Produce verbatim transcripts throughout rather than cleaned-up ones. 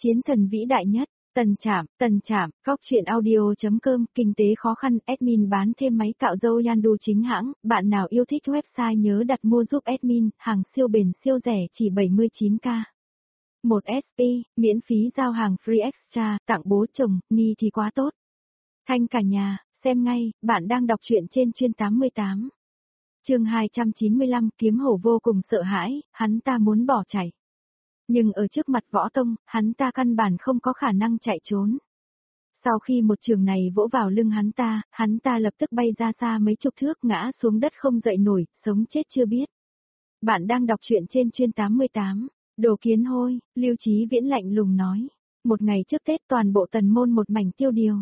Chiến thần vĩ đại nhất, Tần Trạm, Tần Trạm, Góc truyện audio.com, kinh tế khó khăn, admin bán thêm máy cạo râu Yandu chính hãng, bạn nào yêu thích website nhớ đặt mua giúp admin, hàng siêu bền siêu rẻ chỉ bảy mươi chín k. một ét pê, miễn phí giao hàng free extra, tặng bố chồng, ni thì quá tốt. Thanh cả nhà, xem ngay, bạn đang đọc truyện trên chuyên tám mươi tám. Chương hai trăm chín mươi lăm, Kiếm Hổ vô cùng sợ hãi, hắn ta muốn bỏ chạy. Nhưng ở trước mặt Võ Tông, hắn ta căn bản không có khả năng chạy trốn. Sau khi một trường này vỗ vào lưng hắn ta, hắn ta lập tức bay ra xa mấy chục thước ngã xuống đất không dậy nổi, sống chết chưa biết. Bạn đang đọc truyện trên chuyên tám mươi tám. Đồ kiến hôi, Lưu Chí Viễn lạnh lùng nói. Một ngày trước Tết toàn bộ tần môn một mảnh tiêu điều.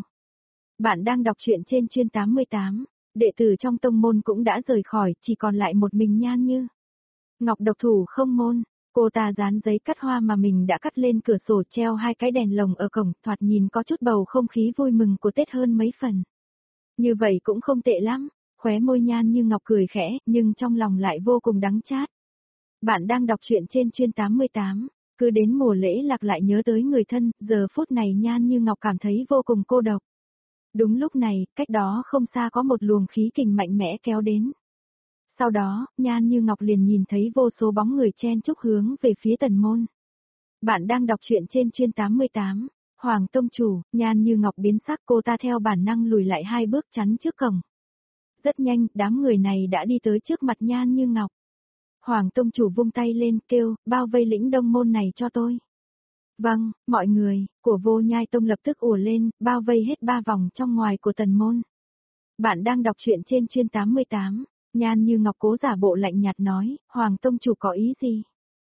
Bạn đang đọc truyện trên chuyên tám mươi tám. Đệ tử trong tông môn cũng đã rời khỏi, chỉ còn lại một mình Nhan Như Ngọc độc thủ không môn. Cô ta dán giấy cắt hoa mà mình đã cắt lên cửa sổ treo hai cái đèn lồng ở cổng, thoạt nhìn có chút bầu không khí vui mừng của Tết hơn mấy phần. Như vậy cũng không tệ lắm, khóe môi Nhan Như Ngọc cười khẽ, nhưng trong lòng lại vô cùng đắng chát. Bạn đang đọc truyện trên chuyên tám mươi tám, cứ đến mùa lễ lạc lại nhớ tới người thân, giờ phút này Nhan Như Ngọc cảm thấy vô cùng cô độc. Đúng lúc này, cách đó không xa có một luồng khí kình mạnh mẽ kéo đến. Sau đó, Nhan Như Ngọc liền nhìn thấy vô số bóng người chen chúc hướng về phía tần môn. Bạn đang đọc truyện trên chuyên tám mươi tám, Hoàng Tông Chủ, Nhan Như Ngọc biến sắc, cô ta theo bản năng lùi lại hai bước chắn trước cổng. Rất nhanh, đám người này đã đi tới trước mặt Nhan Như Ngọc. Hoàng Tông Chủ vung tay lên kêu, bao vây lĩnh đông môn này cho tôi. Vâng, mọi người, của Vô Nhai Tông lập tức ùa lên, bao vây hết ba vòng trong ngoài của tần môn. Bạn đang đọc truyện trên chuyên tám mươi tám. Nhan Như Ngọc cố giả bộ lạnh nhạt nói, Hoàng Tông Chủ có ý gì?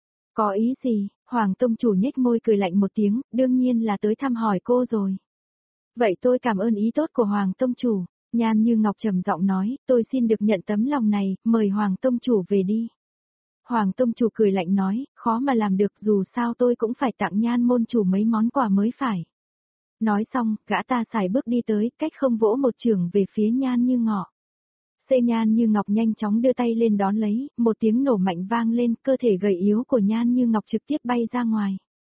Có ý gì? Hoàng Tông Chủ nhếch môi cười lạnh một tiếng, đương nhiên là tới thăm hỏi cô rồi. Vậy tôi cảm ơn ý tốt của Hoàng Tông Chủ. Nhan Như Ngọc trầm giọng nói, tôi xin được nhận tấm lòng này, mời Hoàng Tông Chủ về đi. Hoàng Tông Chủ cười lạnh nói, khó mà làm được, dù sao tôi cũng phải tặng Nhan môn chủ mấy món quà mới phải. Nói xong, gã ta xài bước đi tới, cách không vỗ một chưởng về phía Nhan Như Ngọ. Xê Nhan Như Ngọc nhanh chóng đưa tay lên đón lấy, một tiếng nổ mạnh vang lên, cơ thể gầy yếu của Nhan Như Ngọc trực tiếp bay ra ngoài.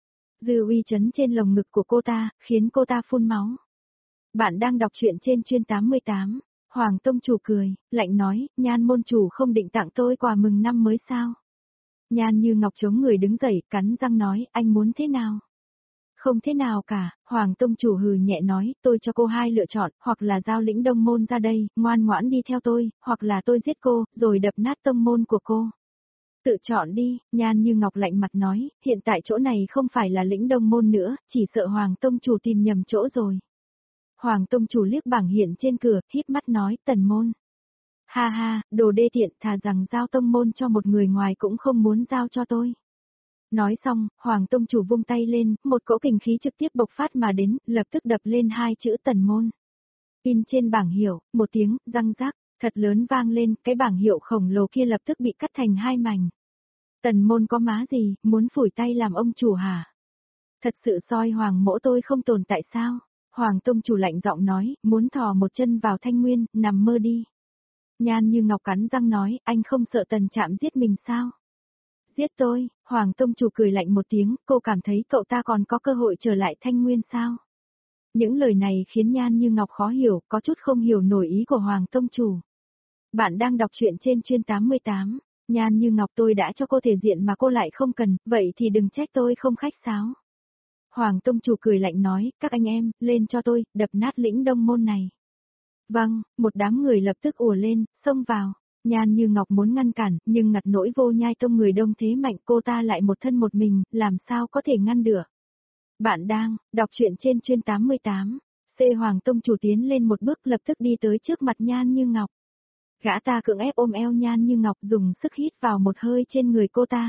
Dư uy chấn trên lồng ngực của cô ta, khiến cô ta phun máu. Bạn đang đọc truyện trên chuyên tám mươi tám, Hoàng Tông Chủ cười, lạnh nói, Nhan môn chủ không định tặng tôi quà mừng năm mới sao? Nhan Như Ngọc chống người đứng dậy, cắn răng nói, anh muốn thế nào? Không thế nào cả, Hoàng Tông Chủ hừ nhẹ nói, tôi cho cô hai lựa chọn, hoặc là giao lĩnh đông môn ra đây, ngoan ngoãn đi theo tôi, hoặc là tôi giết cô, rồi đập nát tông môn của cô. Tự chọn đi, Nhan Như Ngọc lạnh mặt nói, hiện tại chỗ này không phải là lĩnh đông môn nữa, chỉ sợ Hoàng Tông Chủ tìm nhầm chỗ rồi. Hoàng Tông Chủ liếc bảng hiện trên cửa, híp mắt nói, tần môn. Ha ha, đồ đê tiện, thà rằng giao tông môn cho một người ngoài cũng không muốn giao cho tôi. Nói xong, Hoàng Tông Chủ vung tay lên, một cỗ kình khí trực tiếp bộc phát mà đến, lập tức đập lên hai chữ tần môn. In trên bảng hiệu, một tiếng, răng rác, thật lớn vang lên, cái bảng hiệu khổng lồ kia lập tức bị cắt thành hai mảnh. Tần môn có má gì, muốn phủi tay làm ông chủ hả? Thật sự soi Hoàng mỗ tôi không tồn tại sao? Hoàng Tông Chủ lạnh giọng nói, muốn thò một chân vào Thanh Nguyên, nằm mơ đi. Nhan Như Ngọc cắn răng nói, anh không sợ Tần Trạm giết mình sao? Giết tôi, Hoàng Tông Chủ cười lạnh một tiếng, cô cảm thấy cậu ta còn có cơ hội trở lại Thanh Nguyên sao? Những lời này khiến Nhan Như Ngọc khó hiểu, có chút không hiểu nổi ý của Hoàng Tông Chủ. Bạn đang đọc truyện trên chuyên tám mươi tám, Nhan Như Ngọc tôi đã cho cô thể diện mà cô lại không cần, vậy thì đừng trách tôi không khách sáo. Hoàng Tông Chủ cười lạnh nói, các anh em, lên cho tôi, đập nát lĩnh đông môn này. Vâng, một đám người lập tức ùa lên, xông vào. Nhan Như Ngọc muốn ngăn cản, nhưng ngặt nỗi Vô Nhai Tông người đông thế mạnh, cô ta lại một thân một mình, làm sao có thể ngăn được. Bạn đang đọc truyện trên chuyên tám mươi tám, C Hoàng Tông Chủ tiến lên một bước lập tức đi tới trước mặt Nhan Như Ngọc. Gã ta cưỡng ép ôm eo Nhan Như Ngọc dùng sức hít vào một hơi trên người cô ta.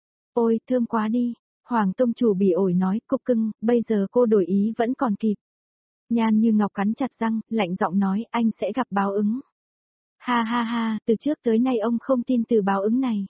Ôi, thơm quá đi, Hoàng Tông Chủ bỉ ổi nói, cục cưng, bây giờ cô đổi ý vẫn còn kịp. Nhan Như Ngọc cắn chặt răng, lạnh giọng nói, anh sẽ gặp báo ứng. Ha ha ha, từ trước tới nay ông không tin từ báo ứng này.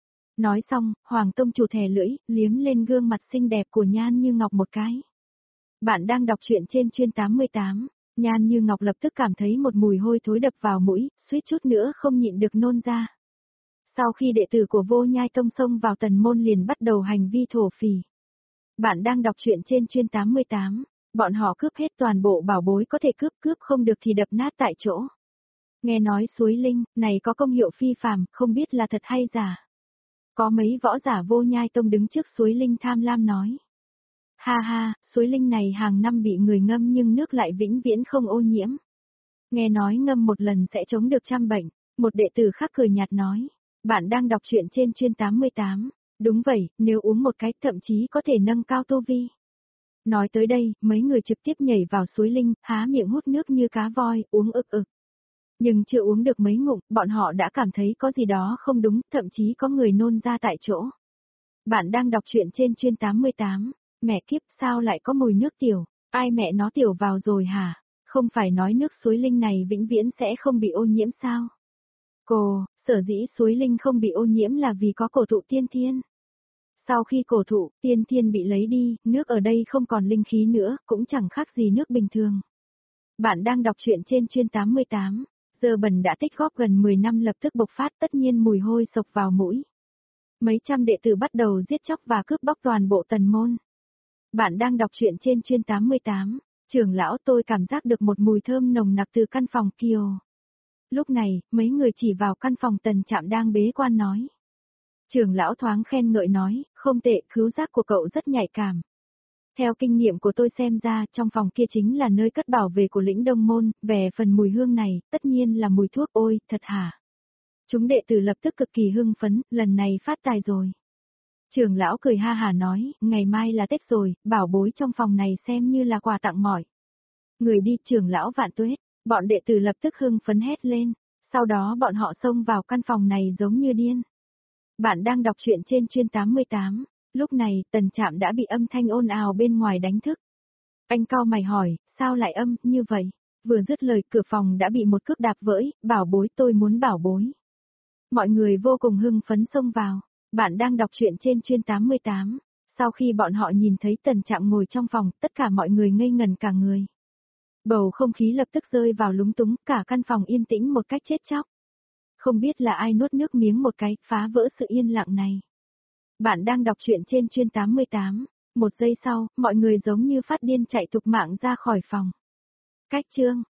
Nói xong, Hoàng Tông Chủ thè lưỡi, liếm lên gương mặt xinh đẹp của Nhan Như Ngọc một cái. Bạn đang đọc truyện trên chuyên tám mươi tám, Nhan Như Ngọc lập tức cảm thấy một mùi hôi thối đập vào mũi, suýt chút nữa không nhịn được nôn ra. Sau khi đệ tử của Vô Nhai Tông xông vào tần môn liền bắt đầu hành vi thổ phỉ. Bạn đang đọc truyện trên chuyên tám mươi tám. Bọn họ cướp hết toàn bộ bảo bối có thể cướp, cướp không được thì đập nát tại chỗ. Nghe nói suối linh, này có công hiệu phi phàm, không biết là thật hay giả. Có mấy võ giả vô nhai tông đứng trước suối linh tham lam nói. Ha ha, suối linh này hàng năm bị người ngâm nhưng nước lại vĩnh viễn không ô nhiễm. Nghe nói ngâm một lần sẽ chống được trăm bệnh, một đệ tử khác cười nhạt nói. Bạn đang đọc truyện trên chuyên tám mươi tám. Đúng vậy, nếu uống một cái thậm chí có thể nâng cao tu vi. Nói tới đây, mấy người trực tiếp nhảy vào suối linh, há miệng hút nước như cá voi, uống ực ực. Nhưng chưa uống được mấy ngụm, bọn họ đã cảm thấy có gì đó không đúng, thậm chí có người nôn ra tại chỗ. Bạn đang đọc truyện trên chuyên tám mươi tám. Mẹ kiếp, sao lại có mùi nước tiểu? Ai mẹ nó tiểu vào rồi hả? Không phải nói nước suối linh này vĩnh viễn sẽ không bị ô nhiễm sao? Cô, sở dĩ suối linh không bị ô nhiễm là vì có cổ thụ tiên thiên. Sau khi cổ thụ, tiên thiên bị lấy đi, nước ở đây không còn linh khí nữa, cũng chẳng khác gì nước bình thường. Bạn đang đọc truyện trên chuyên tám mươi tám. Giờ bẩn đã tích góp gần mười năm lập tức bộc phát, tất nhiên mùi hôi sộc vào mũi. Mấy trăm đệ tử bắt đầu giết chóc và cướp bóc toàn bộ tần môn. Bạn đang đọc truyện trên chuyên tám mươi tám. Trưởng lão, tôi cảm giác được một mùi thơm nồng nặc từ căn phòng Kiều. Lúc này, mấy người chỉ vào căn phòng Tần Trạm đang bế quan nói. Trưởng lão thoáng khen ngợi nói, không tệ, khứu giác của cậu rất nhạy cảm. Theo kinh nghiệm của tôi xem ra, trong phòng kia chính là nơi cất bảo vệ của lĩnh Đông Môn, về phần mùi hương này, tất nhiên là mùi thuốc. Ôi, thật hả? Chúng đệ tử lập tức cực kỳ hưng phấn, lần này phát tài rồi. Trưởng lão cười ha hả nói, ngày mai là Tết rồi, bảo bối trong phòng này xem như là quà tặng mỏi. Người đi, trưởng lão vạn tuế, bọn đệ tử lập tức hưng phấn hét lên, sau đó bọn họ xông vào căn phòng này giống như điên. Bạn đang đọc truyện trên chuyên tám mươi tám, lúc này Tần Trạm đã bị âm thanh ồn ào bên ngoài đánh thức. Anh cau mày hỏi, sao lại âm như vậy? Vừa dứt lời cửa phòng đã bị một cước đạp vỡ, bảo bối tôi muốn bảo bối. Mọi người vô cùng hưng phấn xông vào. Bạn đang đọc truyện trên chuyên tám mươi tám. Sau khi bọn họ nhìn thấy Tần Trạm ngồi trong phòng, tất cả mọi người ngây ngần cả người. Bầu không khí lập tức rơi vào lúng túng, cả căn phòng yên tĩnh một cách chết chóc. Không biết là ai nuốt nước miếng một cái, phá vỡ sự yên lặng này. Bạn đang đọc truyện trên chuyên tám mươi tám. Một giây sau, mọi người giống như phát điên chạy thục mạng ra khỏi phòng. Cách chương